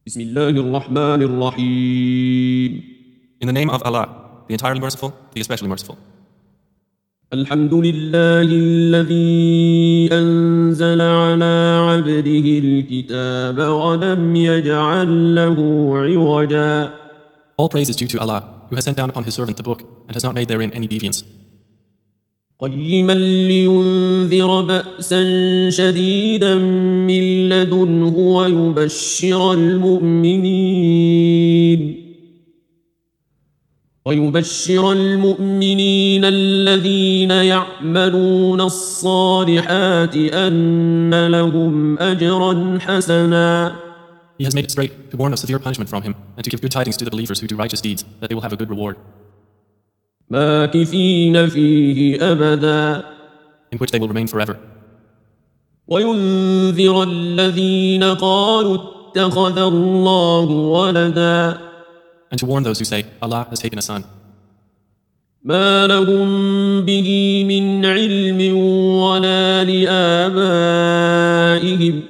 بسم الله الرحمن الرحيم. In the name of Allah, the entirely merciful, the especially merciful. الحمد لله الذي أنزل على عبده الكتاب ولم يجعل له عوجا. All praise is due to Allah, who has sent down upon his servant the book, and has not made therein any deviance. قيما لينذر بأسا شديدا من لدنه ويبشر المؤمنين الذين يعملون الصالحات أن لهم أجرا حسنا. He has made it straight to warn of severe punishment from him, and to give good tidings to the believers who do righteous deeds, that they will have a good reward, ماكثين فيه أبدا. in which they will remain forever. وينذر الذين قالوا اتخذ الله ولدا. And to warn those who say, Allah has taken a son. ما لهم به من علم ولا لآبائهم.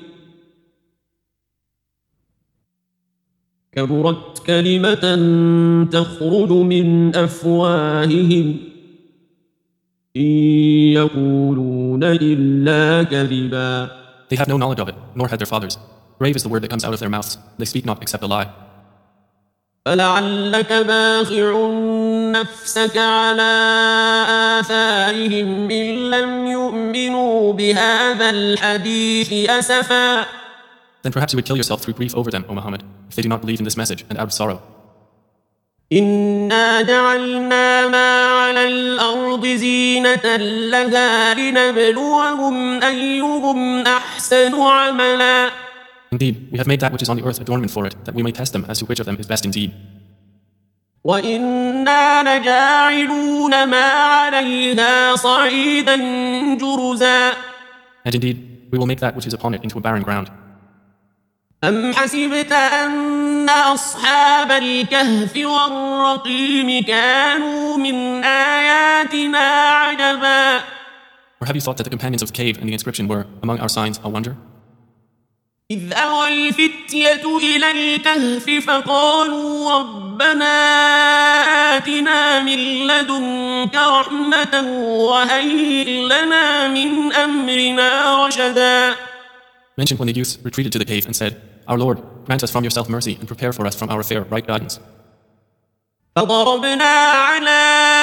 كبرت كلمة تخرج من أفواههم إن يقولون إلا كذبا. They have no knowledge of it, nor had their fathers. Grave is the word that comes out of their mouths. They speak not except a lie. فلعلك باخع نفسك على آثارهم إن لم يؤمنوا بهذا الحديث أسفا. Then perhaps you would kill yourself through grief over them, O Muhammad, if they do not believe in this message, and out of sorrow. إنا جعلنا ما على الأرض زينة لها لنبلوهم أيهم أحسن عملا. Indeed, we have made that which is on the earth adornment for it, that we may test them as to which of them is best indeed. وإنا لجاعلون ما عليها صعيدا جرزا. And indeed, we will make that which is upon it into a barren ground. أم حسبت أن أصحاب الكهف والرقيم كانوا من آياتنا عجبا. Or have you thought that the companions of the cave and the inscription were, among our signs, a wonder? إذ أوى الفتية إلى الكهف فقالوا ربنا آتنا من لدنك رحمة وهيئ لنا من أمرنا رشدا. Mentioned when the youth retreated to the cave and said, Our Lord, grant us from yourself mercy and prepare for us from our affair right guidance. فضربنا على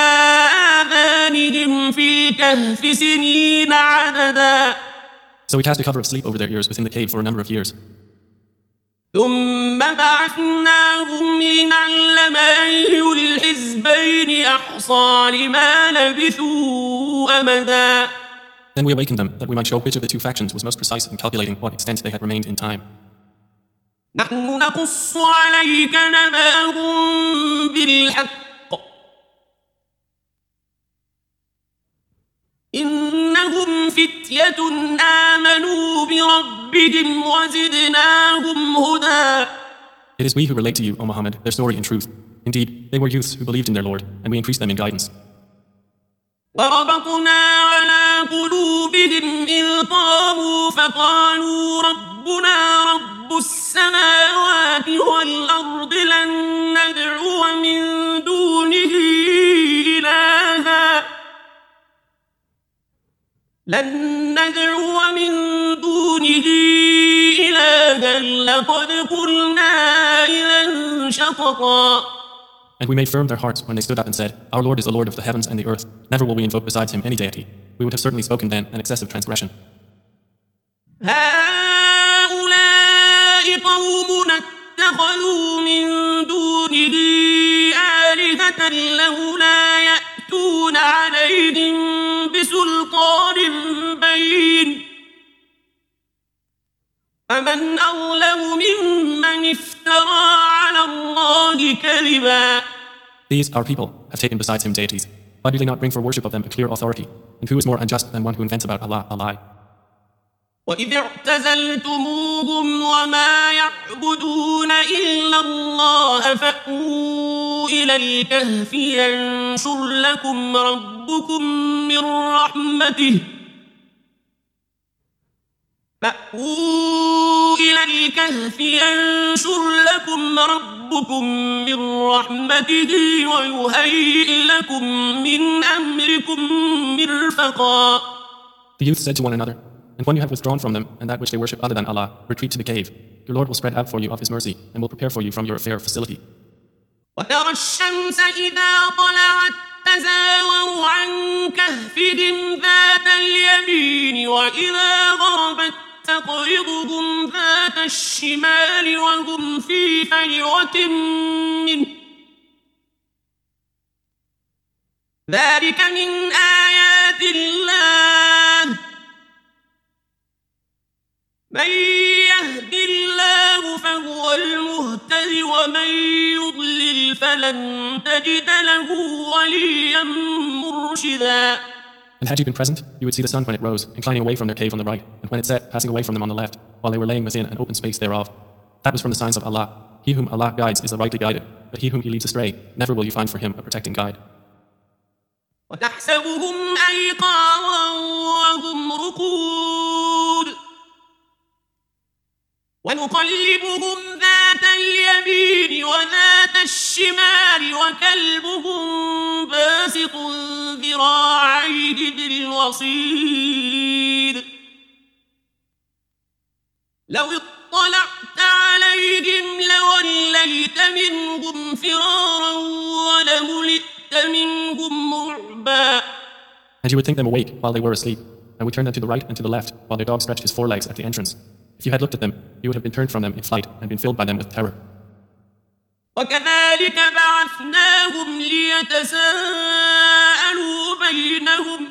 آذانهم في الكهف سنين عددا. So we cast a cover of sleep over their ears within the cave for a number of years. ثم بعثناهم لنعلم أي الحزبين أحصى لما لبثوا أمدا. Then we awakened them, that we might show which of the two factions was most precise in calculating what extent they had remained in time. نحن نقص عليك نبأهم بالحق إنهم فتية آمنوا بربهم وزدناهم هدى. It is we who relate to you, O Muhammad, their story in truth. Indeed, they were youths who believed in their Lord, and we increased them in guidance. وربطنا على قلوبهم إذ قاموا فقالوا ربنا رب السماوات والأرض لن ندعو من دونه إلها لقد قلنا إذا شططا. And we made firm their hearts when they stood up and said, Our Lord is the Lord of the heavens and the earth. Never will we invoke besides him any deity. We would have certainly spoken then an excessive transgression. هؤلاء قوم اتخذوا من دونه آلهة لولا يأتون عليهم بسلطان بين. فمن أظلم ممن افترى على الله كذبا. These, our people, have taken besides him deities. Why do they not bring for worship of them a clear authority? And who is more unjust than one who invents about Allah a lie? وإذ اعتزلتموهم وما يعبدون إلا الله فأووا إلى الكهف ينشر لكم ربكم من رحمته فأووا إلى الكهف ينشر لكم ربكم من رحمته ويهيئ لكم من أمركم مرفقا. The youth said to one another, and when you have withdrawn from them and that which they worship other than Allah, retreat to the cave. Your Lord will spread out for you of His mercy and will prepare for you from your affair facility. وترى الشمس إذا طلعت تزاور عن كهفهم ذات اليمين وإذا غربت تقرضهم ذات الشمال وهم في فجوة منه ذلك من آيات الله من يهد الله فهو المهتد ومن يضلل فلن تجد له وليا مرشدا. And had you been present, you would see the sun when it rose, inclining away from their cave on the right, and when it set, passing away from them on the left, while they were laying within an open space thereof. That was from the signs of Allah. He whom Allah guides is the rightly guided, but he whom He leads astray, never will you find for him a protecting guide. وتحسبهم أيقاظا وهم رقود ونقلبهم ذات اليمين وذات الشمال وكلبهم باسط ذراعيه بالوصيد لو اطلعت عليهم لوليت منهم فرارا ولملئت منهم رعبا. And you would think them awake while they were asleep, and we turned them to the right and to the left, while their dog stretched his forelegs at the entrance. If you had looked at them, you would have been turned from them in flight and been filled by them with terror. وكذلك بعثناهم ليتساءلوا بينهم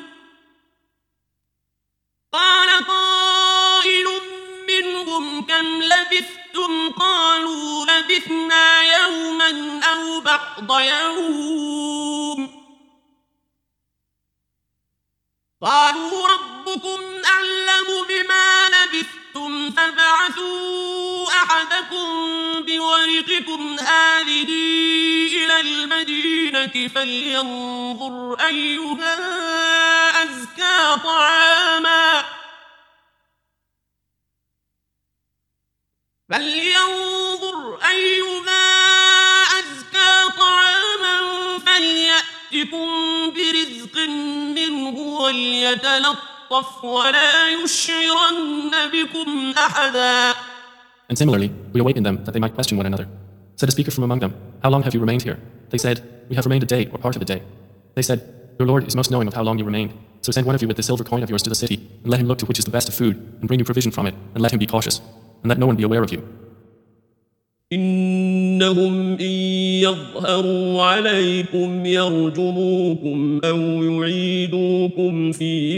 قال قائل منهم كم لبثتم قالوا لبثنا يوما أو بعض يوم قالوا ربكم أعلم بما لبثتم فابعثوا أحدكم بورقكم هذه إلى المدينة فلينظر أيها أزكى طعاما فليأتكم برزق منه وليتلطف ولا يشعرن بكم أحدا. And similarly, we awakened them that they might question one another. Said a speaker from among them, how long have you remained here? They said, we have remained a day or part of a day. They said, your Lord is most knowing of how long you remained. So send one of you with the silver coin of yours to the city, and let him look to which is the best of food, and bring you provision from it, and let him be cautious, and let no one be aware of you. إنهم إن يظهروا عليكم يرجموكم أو يعيدوكم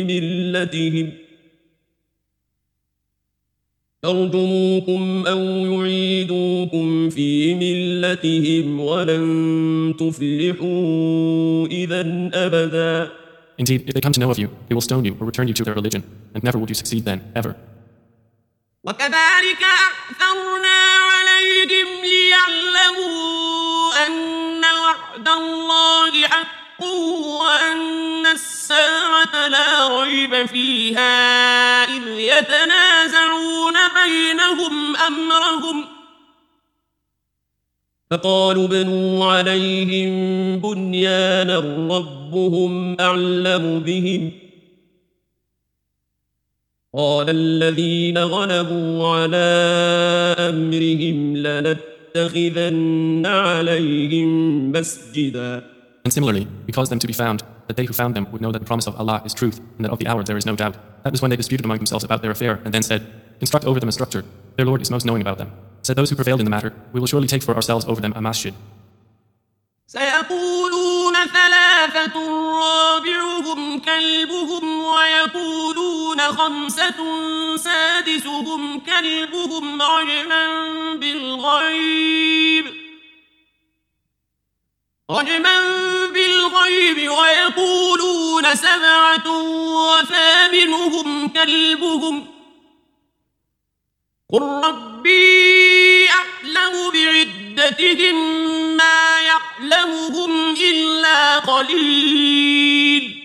في ملتهم ولن تفلحوا إذا أبدا. Indeed, if they come to know of you, they will stone you or return you to their religion, and never will you succeed then, ever. وكذلك أعثرنا عليهم ليعلموا أن وعد الله حق وأن الساعة لا ريب فيها إذ يتنازعون بينهم أمرهم فقالوا بنوا عليهم بنيانا ربهم أعلم بهم قال الذين غلبوا على أمرهم لنتخذن عليهم مسجدا. And similarly, we caused them to be found, that they who found them would know that the promise of Allah is truth, and that of the hour there is no doubt. That was when they disputed among themselves about their affair, and then said, construct over them a structure. Their Lord is most knowing about them. Said those who prevailed in the matter, we will surely take for ourselves over them a masjid. سيقولون ثلاثة رابعهم كلبهم ويقولون خمسة سادسهم كلبهم رجما بالغيب ويقولون سبعة وثامنهم كلبهم قل ربي أعلم بعدتهم ما يعلمهم إلا قليل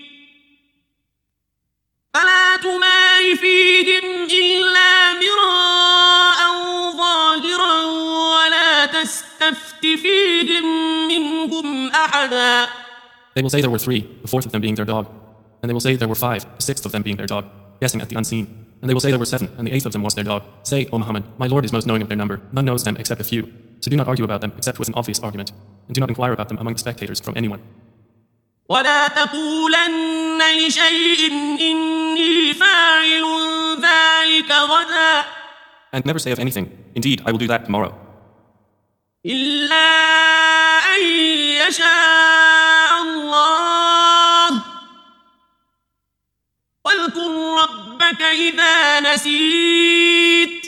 فلا تمار فيهم إلا مراء ظاهرا ولا تستفت فيهم منهم أحدا. They will say there were 3, the 4th of them being their dog. And they will say there were 5, the 6th of them being their dog, guessing at the unseen. And they will say there were 7, and the 8th of them was their dog. Say, O Muhammad, my Lord is most knowing of their number. None knows them except a few. So do not argue about them except with an obvious argument. And do not inquire about them among the spectators from anyone. ولا تقولن لشيء إني فاعل ذلك غدا. And never say of anything, indeed, I will do that tomorrow. إلا أن يشاء الله. واذكر ربك إذا نسيت.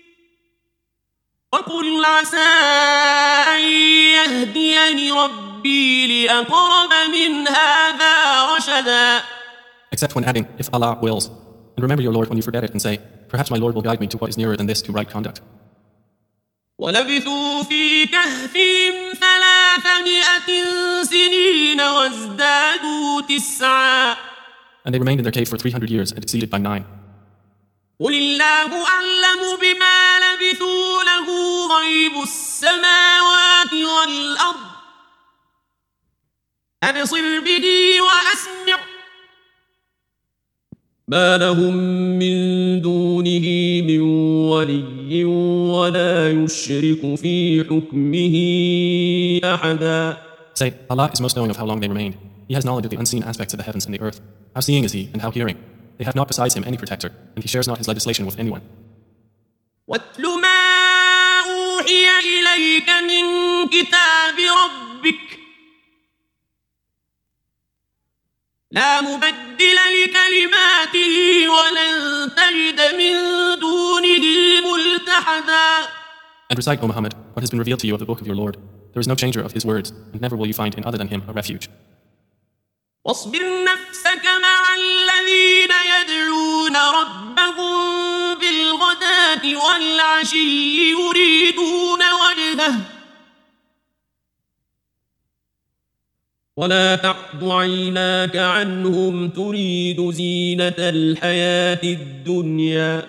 وقل عسى أن يهديني ربي لأقرب من هذا رشدا. Except when adding, if Allah wills. And remember your Lord when you forget it and say, perhaps my Lord will guide me to what is nearer than this to right conduct. ولبثوا في كهفهم 300 سنين وازدادوا 9. And they remained in their cave for 300 years and exceeded by 9. قل الله أعلم بما لبثوا له غيب السماوات والأرض. أبصر به وأسمع. ما لهم من دونه من ولي ولا يشرك في حكمه أحدا. Say, Allah is most knowing of how long they remained. He has knowledge of the unseen aspects of the heavens and the earth. How seeing is He, and how hearing. They have not besides Him any protector, and He shares not His legislation with anyone. واتل ما أوحي إليك من كتاب ربك. لا مبدل لكلماته ولن تجد من دونه ملتحدا. And recite, O Muhammad, what has been revealed to you of the book of your Lord. There is no changer of His words, and never will you find in other than Him a refuge. واصبر نفسك مع الذين يدعون ربهم بالغداة والعشي يريدون وجهه. ولا تعد عيناك عنهم تريد زينة الحياة الدنيا.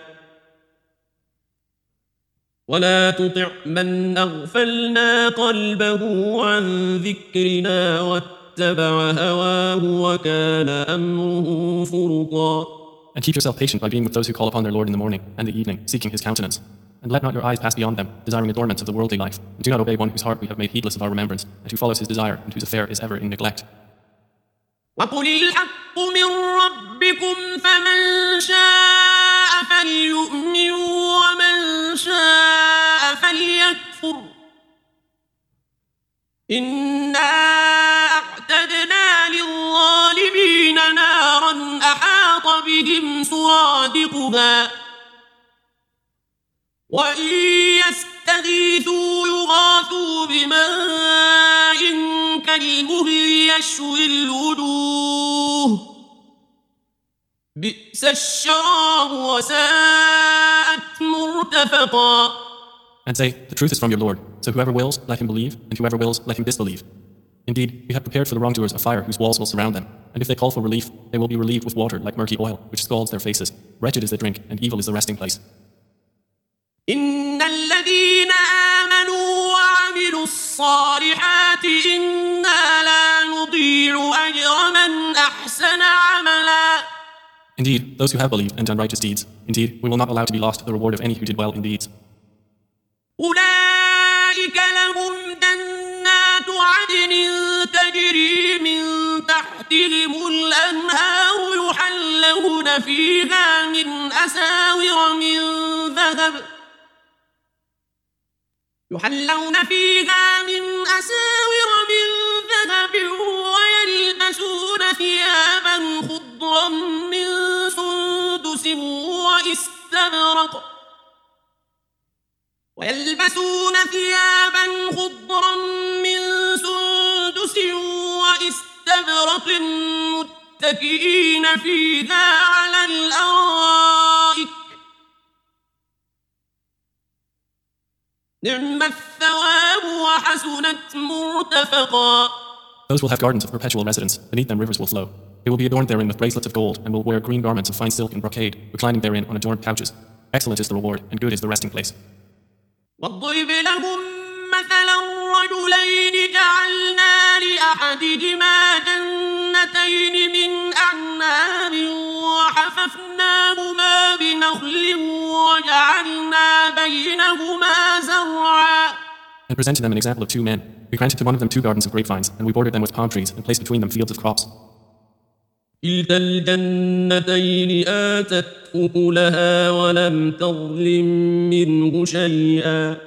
ولا تطع من أغفلنا قلبه عن ذكرنا واتبع هواه وكان أمره فرطا. And keep yourself patient by being with those who call upon their Lord in the morning and the evening, seeking His countenance. And let not your eyes pass beyond them, desiring adornments of the worldly life. And do not obey one whose heart we have made heedless of our remembrance, and who follows his desire, and whose affair is ever in neglect. وقل الحق من ربكم فمن شاء فليؤمن ومن شاء فليكفر. إنا أعتدنا للظالمين نارا أحاط بهم سرادقها. وإن يستغيثوا يغاثوا بماء كالمهل يشوي الوجوه. بئس الشراب وساءت مرتفقا. And say, the truth is from your Lord, so whoever wills, let him believe, and whoever wills, let him disbelieve. Indeed, we have prepared for the wrongdoers a fire whose walls will surround them, and if they call for relief, they will be relieved with water like murky oil, which scalds their faces. Wretched is the drink, and evil is the resting place. إن الذين آمنوا وعملوا الصالحات إنا لا نضيع أجر من أحسن عملا. Indeed, those who have believed and done righteous deeds, indeed, we will not allow to be lost the reward of any who did well in deeds. أولئك لهم جنات عدن تجري من تحتهم الأنهار يحلون فيها من أساور من ذهب. ويلبسون ثيابا خضرا من سندس واستبرق متكئين فيها على الأرائك. نعم الثواب وحسنت مرتفقا. Those will have gardens of perpetual residence, beneath them rivers will flow. They will be adorned therein with bracelets of gold, and will wear green garments of fine silk and brocade, reclining therein on adorned couches. Excellent is the reward, and good is the resting place. واضرب لهم مثلا الرجلين جعلنا لأحدهما جنتين من أعناب وحففناهما بنخل وجعلنا بينهما زرعا. And presented them an example of two men. We granted to one of them 2 gardens of grapevines, and we bordered them with palm trees, and placed between them fields of crops. كلتا الجنتين آتت أكلها ولم تظلم منه شيئا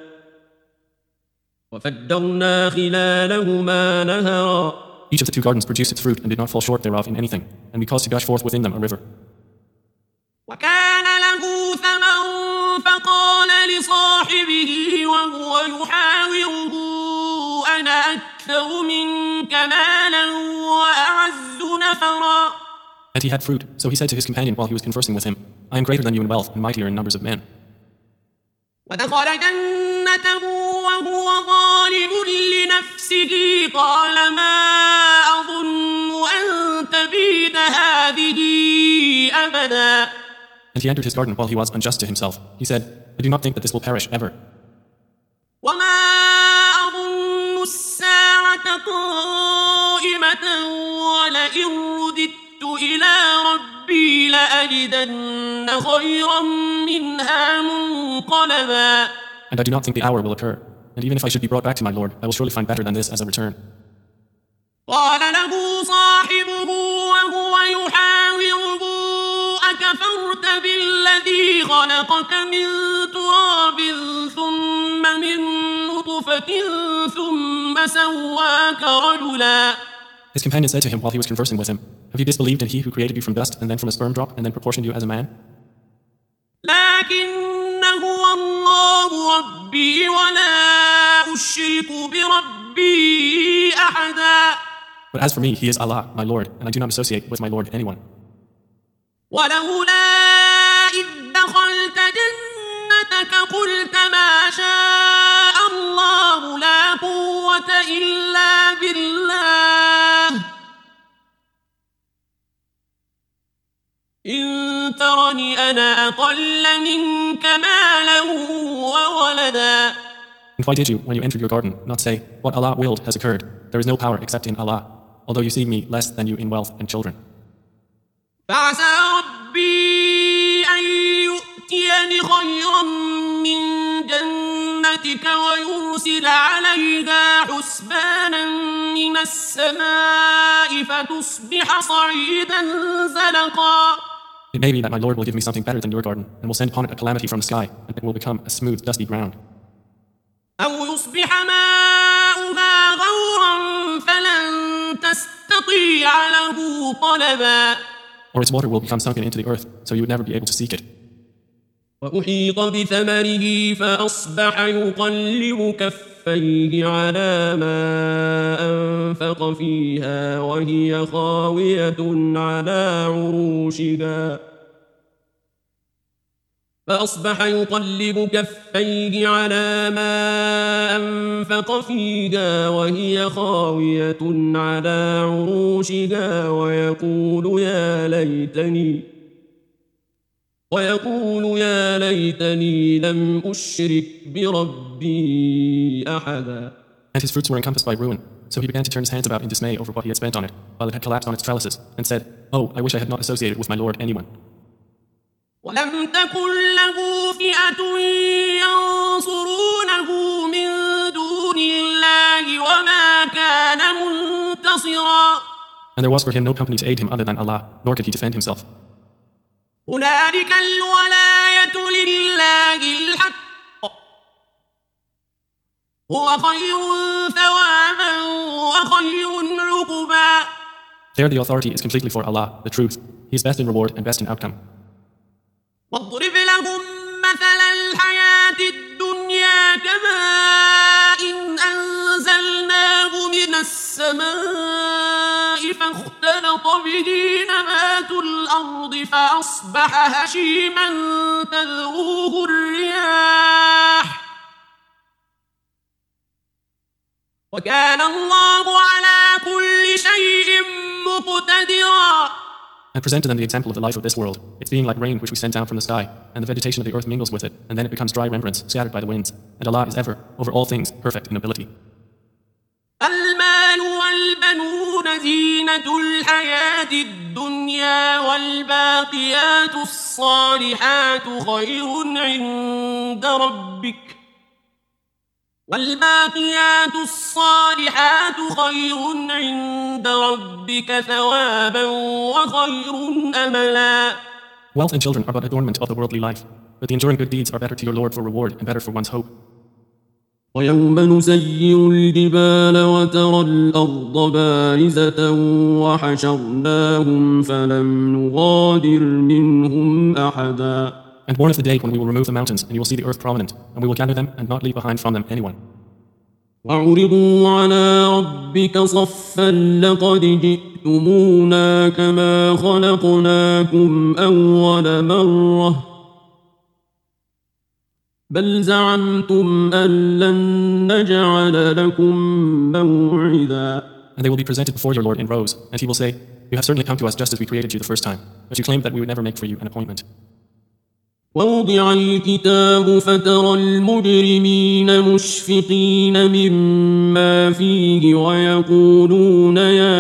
وفجرنا خلالهما نهرا. Each of the 2 gardens produced its fruit and did not fall short thereof in anything, and we caused to gush forth within them a river. وكان له ثمر فقال لصاحبه وهو يحاوره أنا أكثر منك مالا وأعز نفرا. And he had fruit, so he said to his companion while he was conversing with him, I am greater than you in wealth and mightier in numbers of men. ودخل جنته وهو ظالم لنفسه قال ما أظن أن تبيد هذه أبدا. And he entered his garden while he was unjust to himself. He said, I do not think that this will perish ever. وما أظن الساعة قائمة ولئن رددت إلى ربي لأجدن خيرا منها منقلبا. And I do not think the hour will occur. And even if I should be brought back to my Lord, I will surely find better than this as a return. قال له صاحبه وهو يحاوره أكفرت بالذي خلقك من تراب ثم من نطفة ثم سواك رجلا. His companion said to him while he was conversing with him, Have you disbelieved in he who created you from dust and then from a sperm drop and then proportioned you as a man? لكن هو الله ربي ولا أشرك بربي أحدا. But as for me, he is Allah, my Lord, and I do not associate with my Lord anyone. ولولا إذ دخلت جنتك قلت ما شاء الله لا قوة إلا بالله إن ترني أنا أقل منك مالا وولدا. And why did you, when you entered your garden, not say, What Allah willed has occurred, there is no power except in Allah, although you see me less than you in wealth and children? فعسى ربي أن يؤتيني خيرا من جنتك ويرسل عليها حسبانا من السماء فتصبح صعيدا زلقا. It may be that my Lord will give me something better than your garden, and will send upon it a calamity from the sky, and it will become a smooth, dusty ground. أو يصبح ماؤها غورا فلن تستطيع له طلبا. Or its water will become sunken into the earth, so you would never be able to seek it. وأحيط بثمره فأصبح يقلب كفيه على ما أنفق فيها وهي خاوية على عروشها. فأصبح يقلب كفيه على ما أنفق فيها وهي خاوية على عروشها ويقول يا ليتني لم أشرك بربي أحدا. And his fruits were encompassed by ruin, so he began to turn his hands about in dismay over what he had spent on it, while it had collapsed on its trellises, and said, Oh, I wish I had not associated with my Lord anyone. ولم تكن له فئة ينصرونه من دون الله وما كان منتصرا. And there was for him no company to aid him other than Allah, nor could he defend himself. هنالك الولاية لله الحق هو خير ثوابا وخير عقبا. There the authority is completely for Allah, the truth. He is best in reward and best in outcome. واضرب لهم مثل الحياة الدنيا كماء أنزلناه من السماء فاختلط به نبات الأرض فأصبح هشيما تذروه الرياح وكان الله على كل شيء مقتدرا. And presented them the example of the life of this world, its being like rain which we send down from the sky, and the vegetation of the earth mingles with it, and then it becomes dry remnants, scattered by the winds. And Allah is ever, over all things, perfect in ability. المال والبنون زينة الحياة الدنيا والباقيات الصالحات خير عند ربك ثوابا وخير أملا. Wealth and children are but adornment of the worldly life, but the enduring good deeds are better to your Lord for reward and better for one's hope. ويوم نسير الجبال وترى الأرض بارزة وحشرناهم فلم نغادر منهم أحدا. And warn of the day when we will remove the mountains and you will see the earth prominent, and we will gather them and not leave behind from them anyone. وعرضوا على ربك صفا لقد جئتمونا كما خلقناكم أول مرة بل زعمتم أن لن نجعل لكم موعدا. And they will be presented before your Lord in rows, and he will say, You have certainly come to us just as we created you the first time, but you claimed that we would never make for you an appointment. ووضع الكتاب فترى المجرمين مشفقين مما فيه ويقولون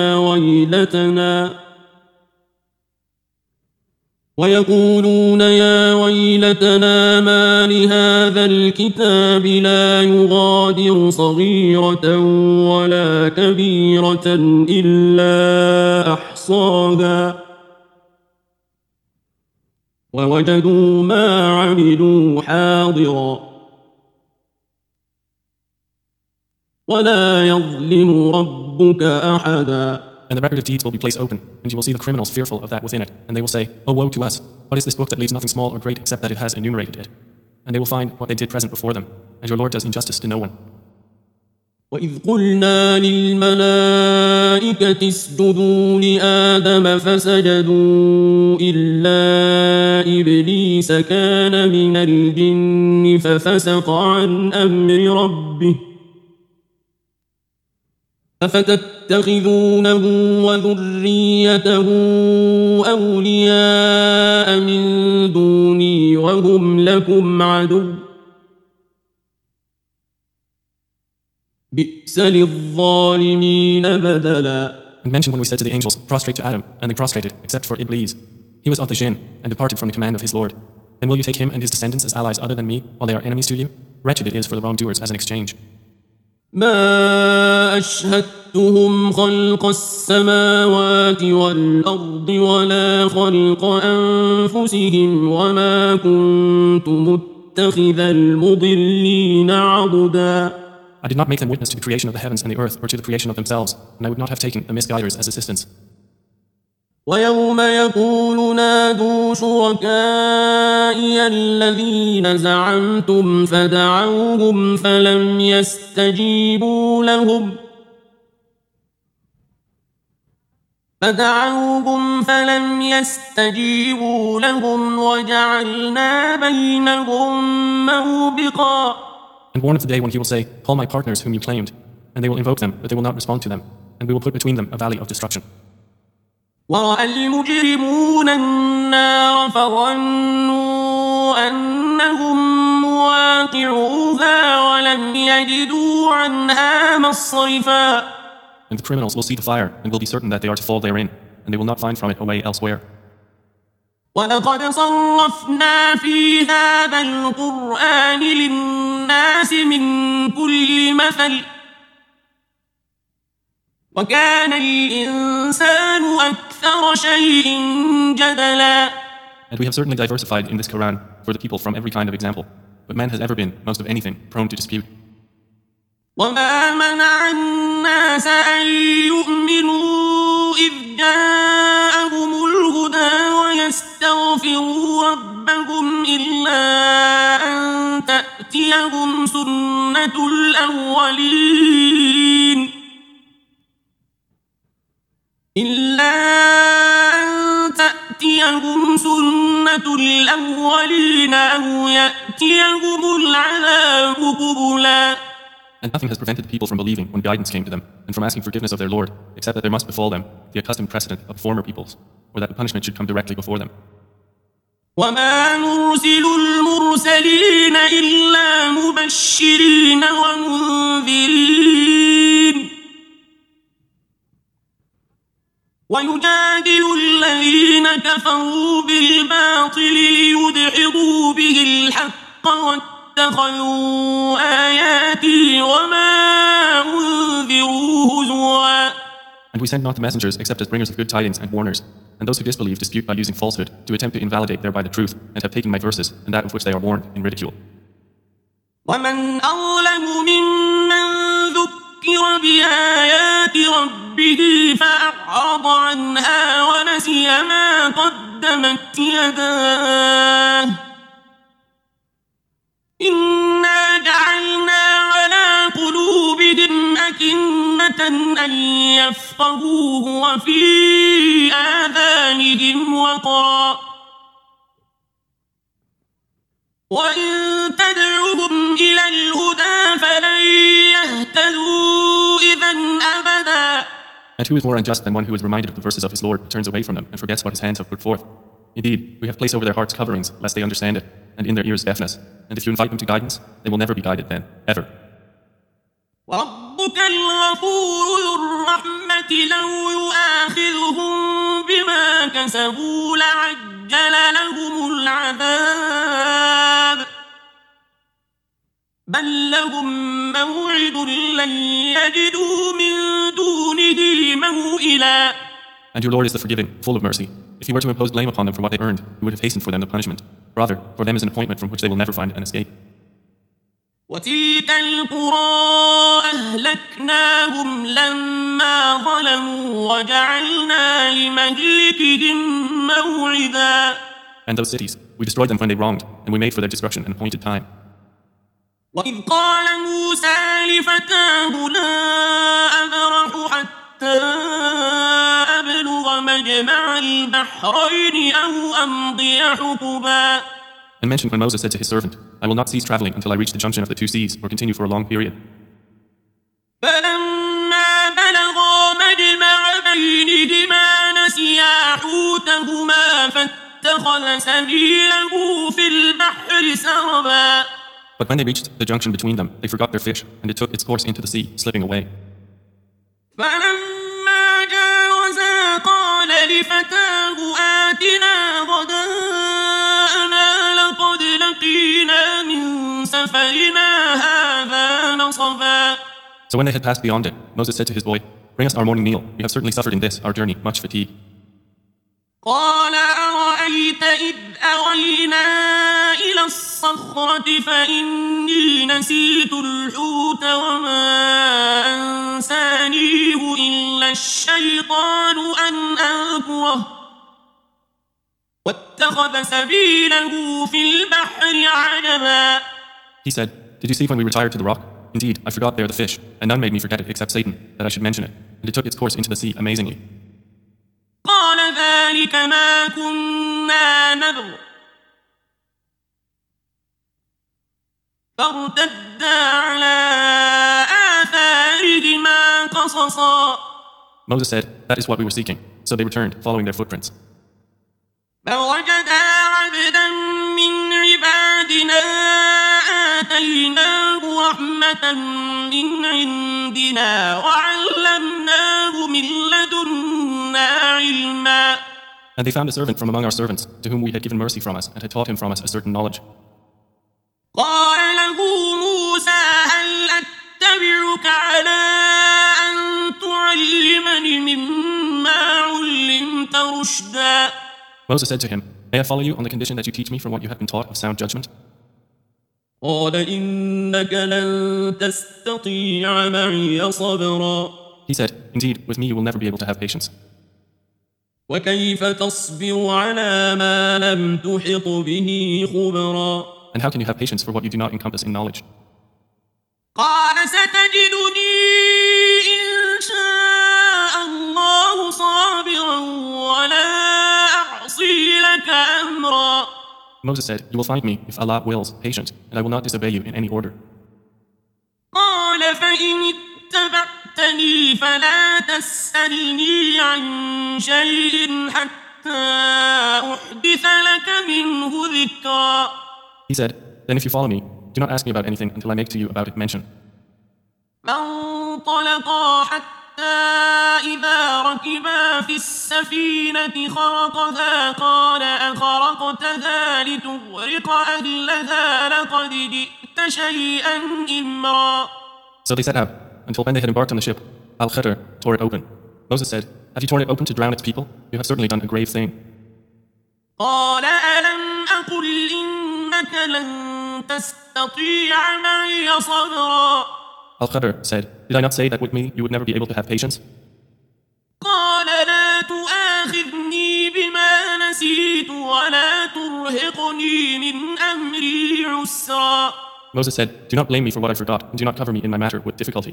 يا ويلتنا ما لهذا الكتاب لا يغادر صغيرة ولا كبيرة إلا أحصاها ووجدوا ما عملوا حاضرا ولا يظلم ربك أحدا. And the record of deeds will be placed open, and you will see the criminals fearful of that within it, and they will say, Oh, woe to us! What is this book that leaves nothing small or great except that it has enumerated it? And they will find what they did present before them, and your Lord does injustice to no one. وإذ قلنا للملائكة اسجدوا لآدم فسجدوا إلا إبليس كان من الجن ففسق عن أمر ربه أفتتخذونه وذريته أولياء من دوني وهم لكم عدو بئس للظالمين بدلا. And mention when we said to the angels, Prostrate to Adam, and they prostrated, except for Iblis. He was of the jinn, and departed from the command of his Lord. Then will you take him and his descendants as allies other than me, while they are enemies to you? Wretched it is for the wrongdoers as an exchange. ما أشهدتهم خلق السماوات والأرض ولا خلق أنفسهم وما كنت متخذ المضلين عضدا. I did not make them witness to the creation of the heavens and the earth or to the creation of themselves, and I would not have taken the misguiders as assistants. ويوم يقول نادوا شركائي الذين زعمتم فدعوهم فلم يستجيبوا لهم وجعلنا بينهم موبقا. And warn of the day when he will say, Call my partners whom you claimed, and they will invoke them, but they will not respond to them, and we will put between them a valley of destruction. ورأى المجرمون النار فظنوا أنهم مواقعوها ولم يجدوا عنها مصرفا. And the criminals will see the fire and will be certain that they are to fall therein, and they will not find from it a way elsewhere. ولقد صرفنا في هذا القرآن للناس من كل مثل وكان الإنسان أكثر شيء جدلا. And we have certainly diversified in this Quran for the people from every kind of example, but man has ever been, most of anything, prone to dispute. وما منع الناس أن يؤمنوا إذ جاءهم الهدى ويستغفروا ربهم إلا أن تأتيهم سنة الأولين أو يأتيهم العذاب قبلا. And nothing has prevented the people from believing when guidance came to them, and from asking forgiveness of their Lord, except that there must befall them the accustomed precedent of former peoples, or that the punishment should come directly before them. وما نرسل المرسلين إلا مبشرين ومنذرين ويجادل الذين كفروا بالباطل ليدحضوا به الحق واتخذوا آياتي وما أنذروا هزوا. And we send not the messengers except as bringers of good tidings and warners. And those who disbelieve dispute by using falsehood to attempt to invalidate thereby the truth, and have taken my verses and that of which they are warned in ridicule. ومن أظلم ممن ذكر بآيات ربه فأعرض عنها ونسي ما قدمت يداه إنا جعلنا على قلوبهم أكنة أن يفقهوه وفي آذانهم وقرا وإن تدعوهم إلى الهدى فلن يهتدوا إذا أبدا. And who is more unjust than one who is reminded of the verses of his Lord, turns away from them, and forgets what his hands have put forth? Indeed, we have placed over their hearts coverings, lest they understand it, and in their ears deafness. And if you invite them to guidance, they will never be guided then, ever. وربك الغفور ذو الرحمة لو يؤاخذهم بما كسبوا لعجل لهم العذاب بل لهم موعد لن يجدوا من دونه موئلا. And your Lord is the forgiving, full of mercy. If he were to impose blame upon them for what they earned, he would have hastened for them the punishment. Rather, for them is an appointment from which they will never find an escape. وتلك القرى أهلكناهم لما ظلموا وجعلنا لمهلكهم موعدا. And those cities, we destroyed them when they wronged, and we made for their destruction an appointed time. وإذ قال موسى لفتاه لا أبرح حتى أبلغ مجمع البحرين أو أمضي حقبا. And mentioned when Moses said to his servant, I will not cease traveling until I reach the junction of the two seas, or continue for a long period. فلما بلغا مجمع بينهما نسيا حوتهما فاتخذ سبيله في البحر سربا. But when they reached the junction between them, they forgot their fish, and it took its course into the sea, slipping away. فلما جاوزا قال لفتاه آتنا غداءنا لقد لقينا من سفرنا هذا نصبا. So when they had passed beyond it, Moses said to his boy, Bring us our morning meal. We have certainly suffered in this, our journey, much fatigue. قال أرأيت إذ أوينا إلى الصخرة فإني نسيت الحوت وما أنسانيه إلا الشيطان أن أذكره واتخذ سبيله في البحر عجبا. He said, Did you see when we retired to the rock? Indeed, I forgot there the fish, and none made me forget it except Satan, that I should mention it. And it took its course into the sea amazingly. قال ذلك ما كنا نبغ فارتدا على آثارهما قصصا. Moses said, That is what we were seeking. So they returned, following their footprints. فوجدا عبدا من عبادنا آتيناه رحمة من عندنا وعلمناه من لدنا علما. And they found a servant from among our servants, to whom we had given mercy from us, and had taught him from us a certain knowledge. قال له موسى هل أتبعك على أن تعلمني مما علمت رشدا. Moses said to him, May I follow you on the condition that you teach me from what you have been taught of sound judgment? قال إنك لن تستطيع معي صبرا. He said, Indeed, with me you will never be able to have patience. وكيف تصبر على ما لم تحط به خبرا. And how can you have patience for what you do not encompass in knowledge? قال ستجدني إن شاء الله صابرا ولا أعصي لك أمرا. Moses said, You will find me, if Allah wills, patient, and I will not disobey you in any order. قال فإن اتبعتني فلا تسألني عن شيء حتى أحدث لك منه ذكرا. He said, Then if you follow me, do not ask me about anything until I make to you about it mention. فانطلقا حتى حتى إذا ركبا في السفينة خرقها قال أخرقتها لتغرق أهلها لقد جئت شيئا إمرا. So they set out, until when they had embarked on the ship, Al-Khidr tore it open. Moses said, "Have you torn it open to drown its people? You have certainly done a grave thing." قال ألم أقل إنك لن تستطيع معي صبرا. Al-Khidr said, "Did I not say that with me you would never be able to have patience?" قال لا تؤاخذني بما نسيت ولا ترهقني من أمري عسرا. Moses said, "Do not blame me for what I forgot, and do not cover me in my matter with difficulty."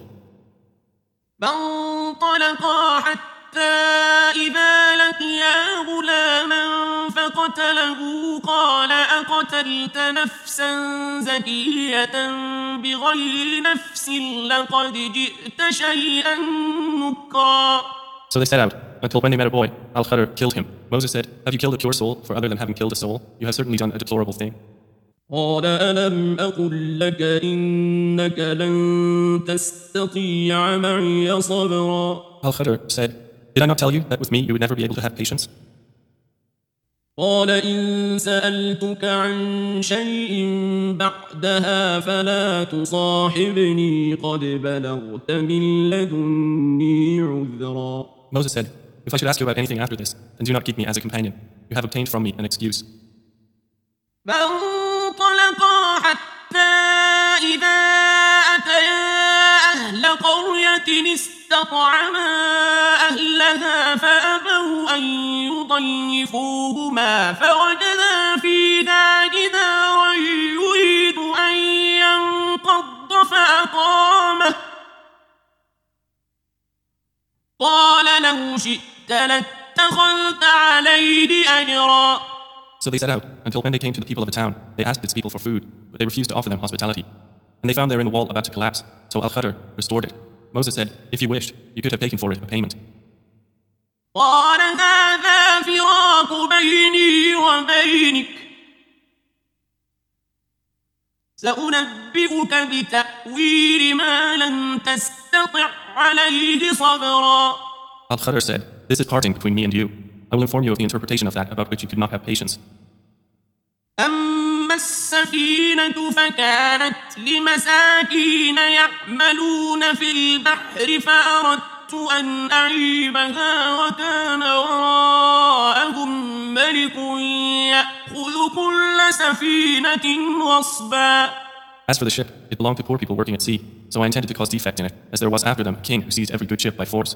فانطلقا حتى إذا لقيا غلاما فقتله قال أقتلت نفسا زكية بغير نفس لقد جئت شيئا نكرا. So they set out, until when they met a boy, Al-Khidr killed him. Moses said, "Have you killed a pure soul for other than having killed a soul? You have certainly done a deplorable thing." قال ألم أقل لك إنك لن تستطيع معي صبرا. Al-Khidr said, "Did I not tell you that with me you would never be able to have patience?" قال إن سألتك عن شيء بعدها فلا تصاحبني قد بلغت من لدني عذرا. Moses said, "If I should ask you about anything after this, then do not keep me as a companion. You have obtained from me an excuse." فانطلقا حتى إذا أتيا أهل قرية استطعما أهلها فأبوا أن يضيفوهما فوجدا فيها جدارا يريد أن ينقض فأقامه قال لو شئت لاتخذت عليه أجرا. So they set out, until when they came to the people of a town, they asked its people for food, but they refused to offer them hospitality. And they found therein a wall about to collapse, so Al-Khidr restored it. Moses said, "If you wished, you could have taken for it a payment." قال هذا فراق بيني وبينك سأنبئك بتأويل ما لم تستطع عليه صبرا. Al-Khidr said, "This is parting between me and you. I will inform you of the interpretation of that about which you could not have patience." أما السفينة فكانت لمساكين يعملون في البحر فأردت أن أعيبها وكان وراءهم ملك يأخذ كل سفينة غصبا. As for the ship, it belonged to poor people working at sea, so I intended to cause defect in it, as there was after them a king who seized every good ship by force.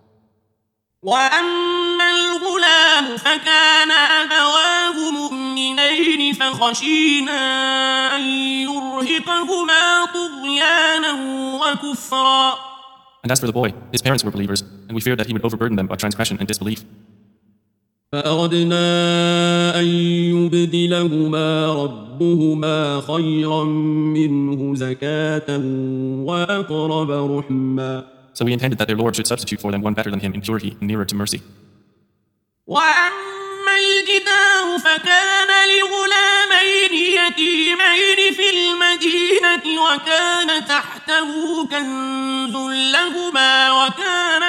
وأما الغلام فكان أبواه مؤمنين فخشينا أن يرهقهما طغيانا وكفرا. And as for the boy, his parents were believers, and we feared that he would overburden them by transgression and disbelief. فأردنا أن يبدلهما ربهما خيرا منه زكاة وأقرب رحما. So we intended that their Lord should substitute for them one better than him in purity and nearer to mercy. وأما الجدار فكان لغلامين يتيمين في المدينة وكان تحته كنز لهما وكان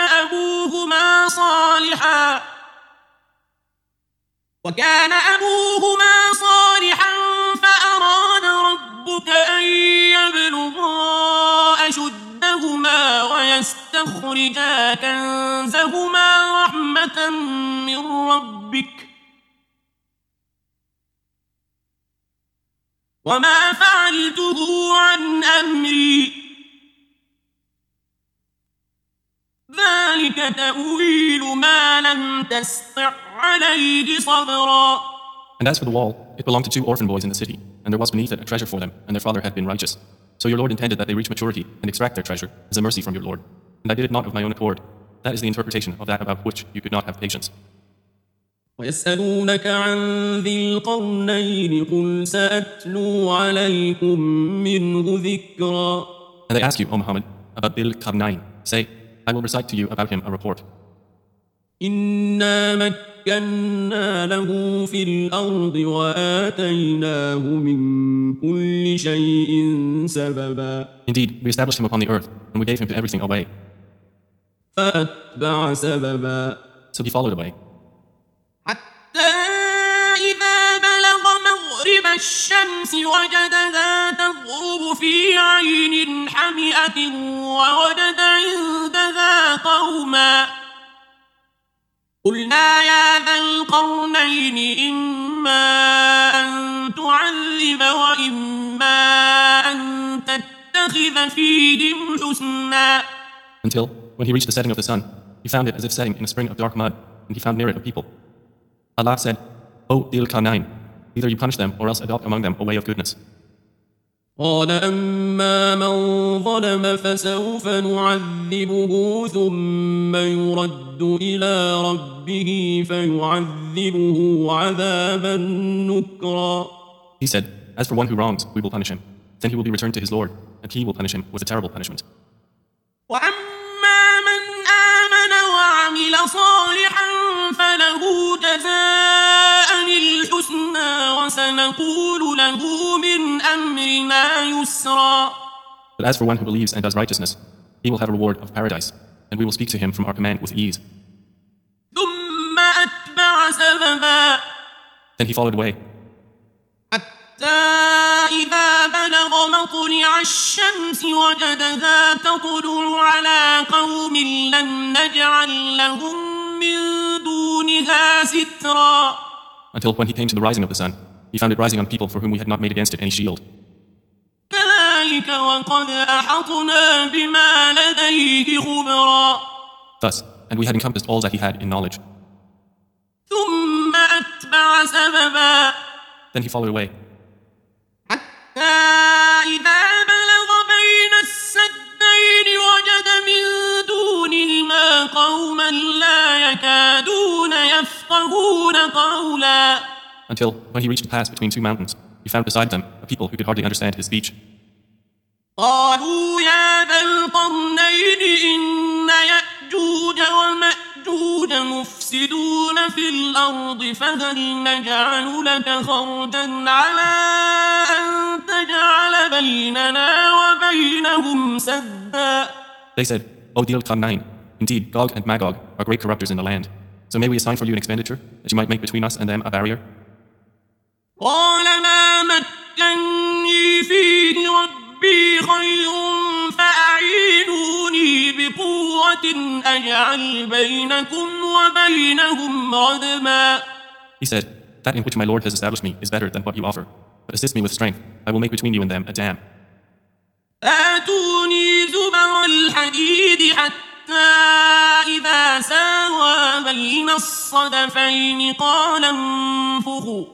أبوهما صالحا فأراد ربك أن يبلغا أشدهما ويستخرجا كنزهما رحمة من ربك وما فعلته عن أمري ذلك تأويل ما لم تستطع عليه صبرا. And as for the wall, it belonged to 2 orphan boys in the city, and there was beneath it a treasure for them, and their father had been righteous. So your Lord intended that they reach maturity and extract their treasure as a mercy from your Lord. And I did it not of my own accord. That is the interpretation of that about which you could not have patience. ويسألونك عن ذي القرنين قل سأتلو عليكم منه ذكرا. And they ask you, O Muhammad, about Dhil Qarnayn. Say, I will recite to you about him a report. إنا مكنا له في الأرض وآتيناه من كل شيء سببا. Indeed, we established him upon the earth, and we gave him to everything a way. فأتبع سببا. So he followed away. حتى إذا بلغ مغرب الشمس وجدها تغرب في عين حمئة ووجد عندها قوما قلنا يا ذا القرنين إما أن تعذب وإما أن تتخذ فيهم حسنا. Until, when he reached the setting of the sun, he found it as if setting in a spring of dark mud, and he found near it a people. Allah said, O Dhil Qarnayn, either you punish them or else adopt among them a way of goodness. قال أما من ظلم فسوف نعذبه ثم يرد إلى ربه فيعذبه عذابا نكرا. He said, as for one who wrongs, we will punish him. Then he will be returned to his Lord, and he will punish him with a terrible punishment. وأما من آمن وعمل صالحا فله جزاء الحسنى وسنقول له من أمرنا يسرا. But as for one who believes and does righteousness, he will have a reward of paradise, and we will speak to him from our command with ease. ثم أتبع سببا. Then he followed away. حتى إذا بلغ مطلع الشمس وجدها تطلع على قوم لم نجعل لهم من دونها سترا. Until when he came to the rising of the sun, he found it rising on people for whom we had not made against it any shield. كذلك وقد أحطنا بما لديه خبرا. Thus, and we had encompassed all that he had in knowledge. ثم أتبع سببا. Then he followed away. حتى إذا بلغ بين السدين وجد من دونهما قوما لا يكادون يفقهون قولا. Until, when he reached a pass between two mountains, he found beside them a people who could hardly understand his speech. قالوا يا ذا القرنين إن يأجوج ومأجوج مفسدون في الأرض فهل نجعل لك خرجا على أن تجعل بيننا وبينهم سدا. They said, O Dhil Qarnayn, indeed Gog and Magog are great corruptors in the land. So may we assign for you an expenditure that you might make between us and them a barrier? قال ما مكني فيه ربي خير فأعينوني بقوة أجعل بينكم وبينهم ردما. He said, that in which my Lord has established me is better than what you offer. But assist me with strength. I will make between you and them a dam. آتوني زبر الحديد حتى إذا ساوى بين الصدفين قال انفخوا.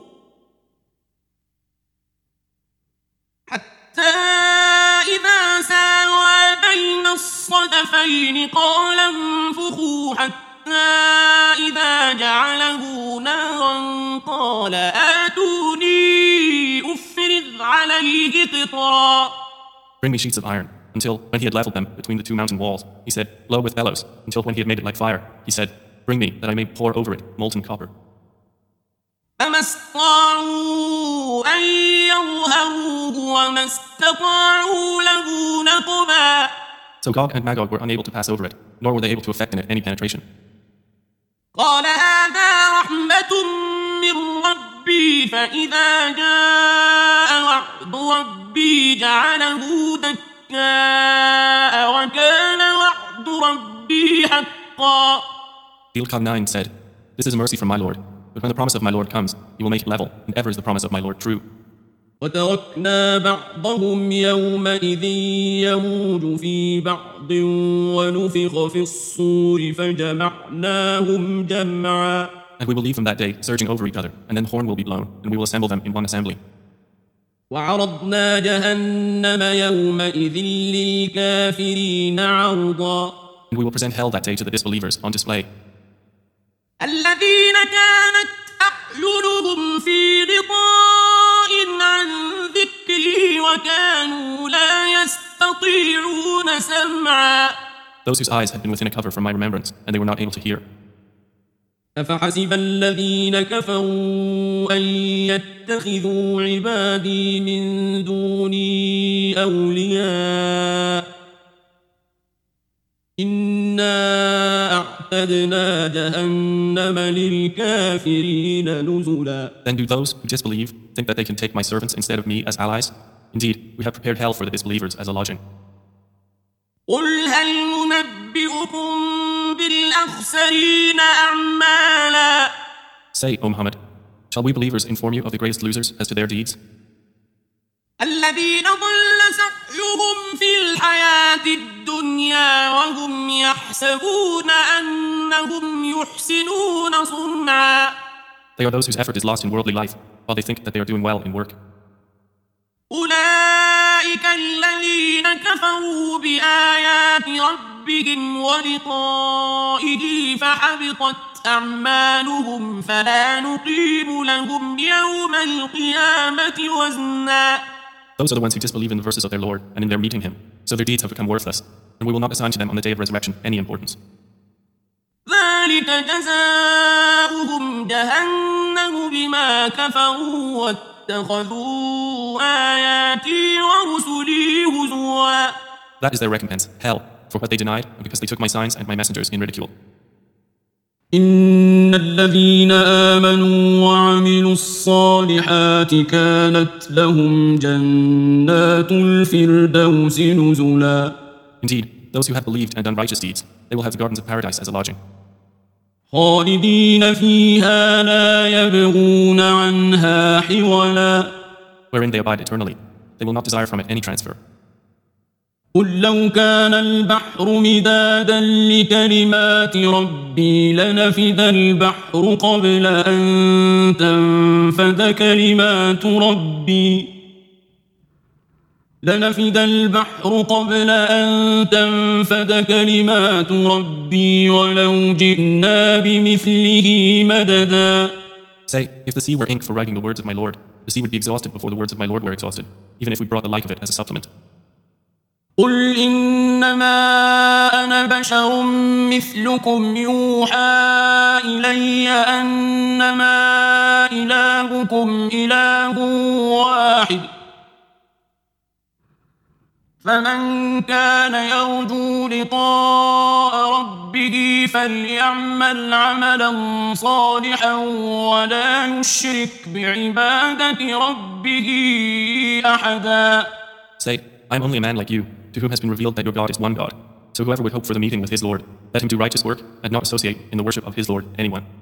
حتى إذا ساوى بين الصدفين قال انفخوا حتى إذا جعله نارا قال آتوني أفرغ عليه قطرا. Bring me sheets of iron. Until, when he had leveled them between the two mountain walls, he said, blow with bellows. Until when he had made it like fire, he said, bring me, that I may pour over it molten copper. فما استطاعوا أن يظهروه وما استطاعوا له نقبا. So Gog and Magog were unable to pass over it, nor were they able to effect in it any penetration. قال هذا رحمة من ربي فإذا جاء وعد ربي جعله دكاء وكان وعد ربي حقا. Dhil Qarnayn said, this is a mercy from my Lord, but when the promise of my Lord comes, he will make it level, and ever is the promise of my Lord true. وتركنا بعضهم يومئذ يموج في بعض ونفخ في الصور فجمعناهم جمعا. And we will leave them that day, surging over each other, and then the horn will be blown, and we will assemble them in one assembly. وعرضنا جهنم يومئذ للكافرين عرضا. And we will present hell that day to the disbelievers on display. الذين كانت أعينهم في غطاء عن ذكري وكانوا لا يستطيعون سمعا. Those whose eyes had been within a cover from my remembrance, and they were not able to hear. أفحسب الذين كفروا أن يتخذوا عبادي من دوني أولياء إنا وأعتدنا جهنم للكافرين نزلا. Then do those who disbelieve think that they can take my servants instead of me as allies? Indeed, we have prepared hell for the disbelievers as a lodging. قل هل ننبئكم بالأخسرين أعمالا. Say, O Muhammad, shall we believers inform you of the greatest losers as to their deeds? الذين ضل سعيهم في الحياة الدنيا وهم يحسبون أنهم يحسنون صنعا. They are those whose effort is lost in worldly life, while they think that they are doing well in work. أولئك الذين كفروا بآيات ربهم ولقائه فحبطت أعمالهم فلا نقيم لهم يوم القيامة وزنا. Those are the ones who disbelieve in the verses of their Lord and in their meeting Him, so their deeds have become worthless, and we will not assign to them on the day of resurrection any importance. ذلك جزاؤهم جهنم بما كفروا واتخذوا آياتي ورسلي هزوا. That is their recompense, hell, for what they denied, and because they took my signs and my messengers in ridicule. إن الذين آمنوا وعملوا الصالحات كانت لهم جنات الفردوس نزلا. Indeed, those who have believed and done righteous deeds, they will have the gardens of paradise as a lodging. خالدين فيها لا يبغون عنها حولا. Wherein they abide eternally. They will not desire from it any transfer. قل لو كان البحر مدادا لكلمات ربي لنفد البحر قبل أن تنفد كلمات ربي ولو جئنا بمثله مددا. Say, if the sea were ink for writing the words of my Lord, the sea would be exhausted before the words of my Lord were exhausted, even if we brought the like of it as a supplement. قل إنما أنا بشر مثلكم يوحى إلي أنما إلهكم إله واحد فمن كان يرجو لقاء ربه فليعمل عملا صالحا ولا يشرك بعبادة ربه أحدا. Say, I am only a man like you, to whom has been revealed that your God is one God. So whoever would hope for the meeting with his Lord, let him do righteous work and not associate in the worship of his Lord anyone.